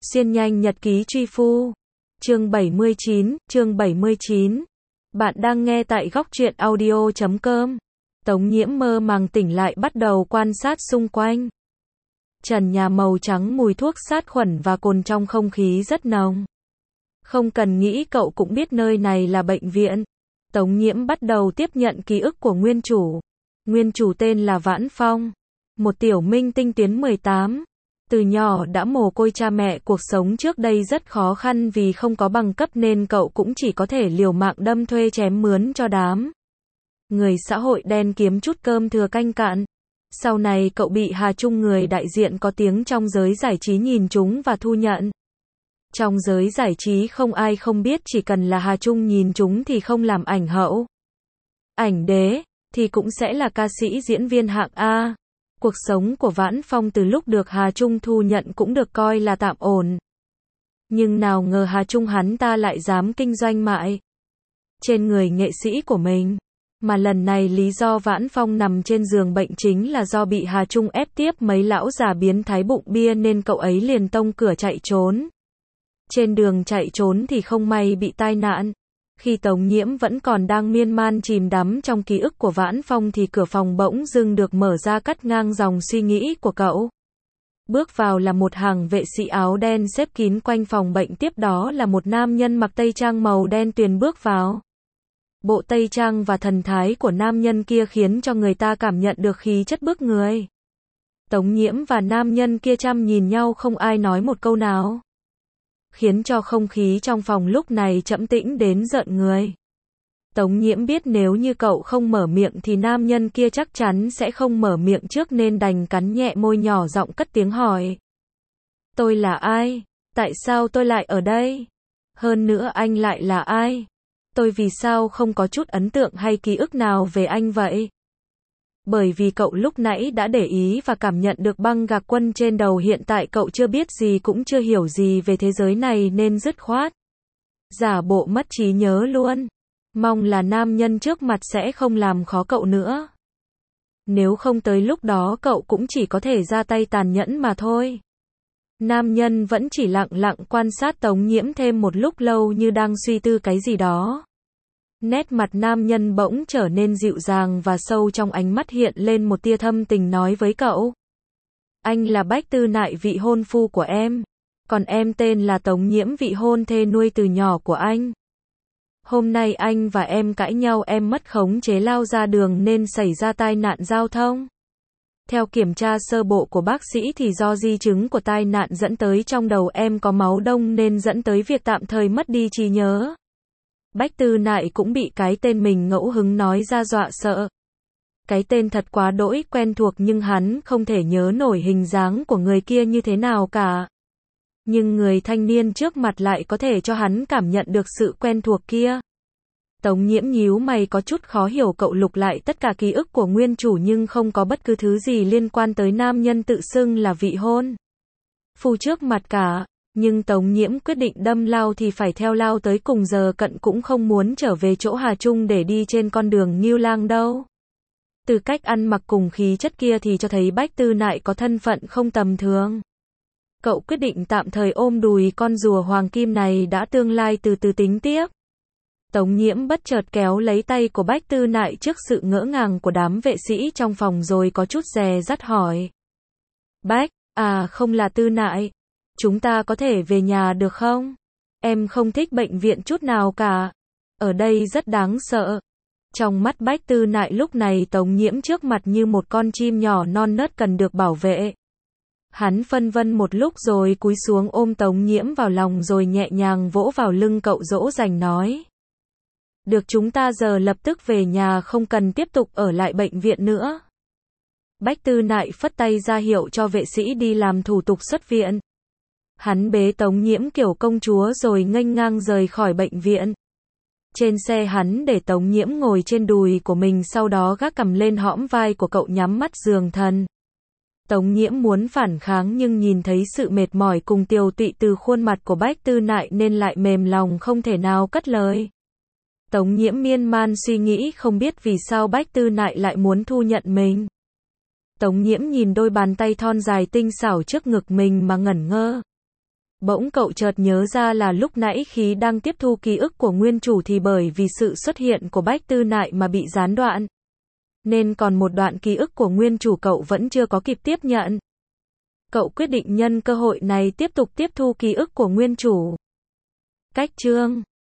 Xuyên nhanh nhật ký truy phu. Chương 79. Bạn đang nghe tại góc truyện audio.com. Tống Nhiễm mơ màng tỉnh lại bắt đầu quan sát xung quanh. Trần nhà màu trắng, mùi thuốc sát khuẩn và cồn trong không khí rất nồng. Không cần nghĩ cậu cũng biết nơi này là bệnh viện. Tống Nhiễm bắt đầu tiếp nhận ký ức của nguyên chủ. Nguyên chủ tên là Vãn Phong, một tiểu minh tinh tuyến 18. Từ nhỏ đã mồ côi cha mẹ, cuộc sống trước đây rất khó khăn vì không có bằng cấp nên cậu cũng chỉ có thể liều mạng đâm thuê chém mướn cho đám người xã hội đen kiếm chút cơm thừa canh cạn. Sau này cậu bị Hà Trung, người đại diện có tiếng trong giới giải trí, nhìn trúng và thu nhận. Trong giới giải trí không ai không biết, chỉ cần là Hà Trung nhìn trúng thì không làm ảnh hậu, ảnh đế, thì cũng sẽ là ca sĩ diễn viên hạng A. Cuộc sống của Vãn Phong từ lúc được Hà Trung thu nhận cũng được coi là tạm ổn. Nhưng nào ngờ Hà Trung hắn ta lại dám kinh doanh mại trên người nghệ sĩ của mình. Mà lần này lý do Vãn Phong nằm trên giường bệnh chính là do bị Hà Trung ép tiếp mấy lão già biến thái bụng bia nên cậu ấy liền tông cửa chạy trốn. Trên đường chạy trốn thì không may bị tai nạn. Khi Tống Nhiễm vẫn còn đang miên man chìm đắm trong ký ức của Vãn Phong thì cửa phòng bỗng dưng được mở ra, cắt ngang dòng suy nghĩ của cậu. Bước vào là một hàng vệ sĩ áo đen xếp kín quanh phòng bệnh, tiếp đó là một nam nhân mặc tây trang màu đen tuyền bước vào. Bộ tây trang và thần thái của nam nhân kia khiến cho người ta cảm nhận được khí chất bức người. Tống Nhiễm và nam nhân kia chăm nhìn nhau, không ai nói một câu nào, khiến cho không khí trong phòng lúc này trầm tĩnh đến rợn người. Tống Nhiễm biết nếu như cậu không mở miệng thì nam nhân kia chắc chắn sẽ không mở miệng trước nên đành cắn nhẹ môi, nhỏ giọng cất tiếng hỏi. Tôi là ai? Tại sao tôi lại ở đây? Hơn nữa anh lại là ai? Tôi vì sao không có chút ấn tượng hay ký ức nào về anh vậy? Bởi vì cậu lúc nãy đã để ý và cảm nhận được băng gạc quân trên đầu, hiện tại cậu chưa biết gì cũng chưa hiểu gì về thế giới này nên dứt khoát giả bộ mất trí nhớ luôn. Mong là nam nhân trước mặt sẽ không làm khó cậu nữa. Nếu không tới lúc đó cậu cũng chỉ có thể ra tay tàn nhẫn mà thôi. Nam nhân vẫn chỉ lặng lặng quan sát Tống Nhiễm thêm một lúc lâu như đang suy tư cái gì đó. Nét mặt nam nhân bỗng trở nên dịu dàng và sâu trong ánh mắt hiện lên một tia thâm tình, nói với cậu. Anh là Bách Tư Nại, vị hôn phu của em. Còn em tên là Tống Nhiễm, vị hôn thê nuôi từ nhỏ của anh. Hôm nay anh và em cãi nhau, em mất khống chế lao ra đường nên xảy ra tai nạn giao thông. Theo kiểm tra sơ bộ của bác sĩ thì do di chứng của tai nạn dẫn tới trong đầu em có máu đông nên dẫn tới việc tạm thời mất đi trí nhớ. Bách Tư Nại cũng bị cái tên mình ngẫu hứng nói ra dọa sợ. Cái tên thật quá đỗi quen thuộc nhưng hắn không thể nhớ nổi hình dáng của người kia như thế nào cả. Nhưng người thanh niên trước mặt lại có thể cho hắn cảm nhận được sự quen thuộc kia. Tống Nhiễm nhíu mày có chút khó hiểu, cậu lục lại tất cả ký ức của nguyên chủ nhưng không có bất cứ thứ gì liên quan tới nam nhân tự xưng là vị hôn phu trước mặt cả. Nhưng Tống Nhiễm quyết định đâm lao thì phải theo lao tới cùng, giờ cận cũng không muốn trở về chỗ Hà Trung để đi trên con đường Ngưu Lang đâu. Từ cách ăn mặc cùng khí chất kia thì cho thấy Bách Tư Nại có thân phận không tầm thường. Cậu quyết định tạm thời ôm đùi con rùa hoàng kim này đã, tương lai từ từ tính tiếp. Tống Nhiễm bất chợt kéo lấy tay của Bách Tư Nại trước sự ngỡ ngàng của đám vệ sĩ trong phòng rồi có chút dè dắt hỏi. Bách, không là Tư Nại. Chúng ta có thể về nhà được không? Em không thích bệnh viện chút nào cả. Ở đây rất đáng sợ. Trong mắt Bách Tư Nại lúc này Tống Nhiễm trước mặt như một con chim nhỏ non nớt cần được bảo vệ. Hắn phân vân một lúc rồi cúi xuống ôm Tống Nhiễm vào lòng rồi nhẹ nhàng vỗ vào lưng cậu, dỗ dành nói. Được, chúng ta giờ lập tức về nhà, không cần tiếp tục ở lại bệnh viện nữa. Bách Tư Nại phất tay ra hiệu cho vệ sĩ đi làm thủ tục xuất viện. Hắn bế Tống Nhiễm kiểu công chúa rồi nghênh ngang rời khỏi bệnh viện. Trên xe hắn để Tống Nhiễm ngồi trên đùi của mình, sau đó gác cằm lên hõm vai của cậu, nhắm mắt giường thần. Tống Nhiễm muốn phản kháng nhưng nhìn thấy sự mệt mỏi cùng tiều tụy từ khuôn mặt của Bách Tư Nại nên lại mềm lòng không thể nào cất lời. Tống Nhiễm miên man suy nghĩ không biết vì sao Bách Tư Nại lại muốn thu nhận mình. Tống Nhiễm nhìn đôi bàn tay thon dài tinh xảo trước ngực mình mà ngẩn ngơ. Bỗng cậu chợt nhớ ra là lúc nãy khi đang tiếp thu ký ức của nguyên chủ thì bởi vì sự xuất hiện của Bách Tư Nại mà bị gián đoạn. Nên còn một đoạn ký ức của nguyên chủ cậu vẫn chưa có kịp tiếp nhận. Cậu quyết định nhân cơ hội này tiếp tục tiếp thu ký ức của nguyên chủ. Cách chương